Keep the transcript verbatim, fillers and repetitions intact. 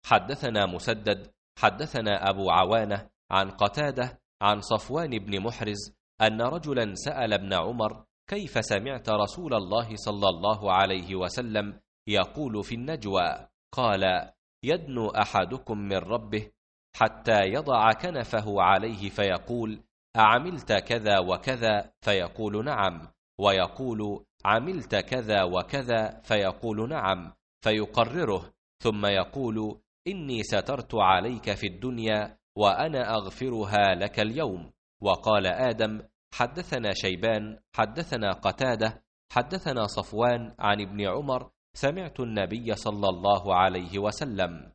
حدثنا مسدد حدثنا أبو عوانة عن قتادة عن صفوان بن محرز أن رجلا سأل ابن عمر كيف سمعت رسول الله صلى الله عليه وسلم يقول في النجوى؟ قال: يدنو أحدكم من ربه حتى يضع كنفه عليه فيقول: أعملت كذا وكذا؟ فيقول: نعم. ويقول: عملت كذا وكذا؟ فيقول: نعم. فيقرره ثم يقول: إني سترت عليك في الدنيا وأنا أغفرها لك اليوم. وقال آدم: حدثنا شيبان حدثنا قتادة حدثنا صفوان عن ابن عمر سمعت النبي صلى الله عليه وسلم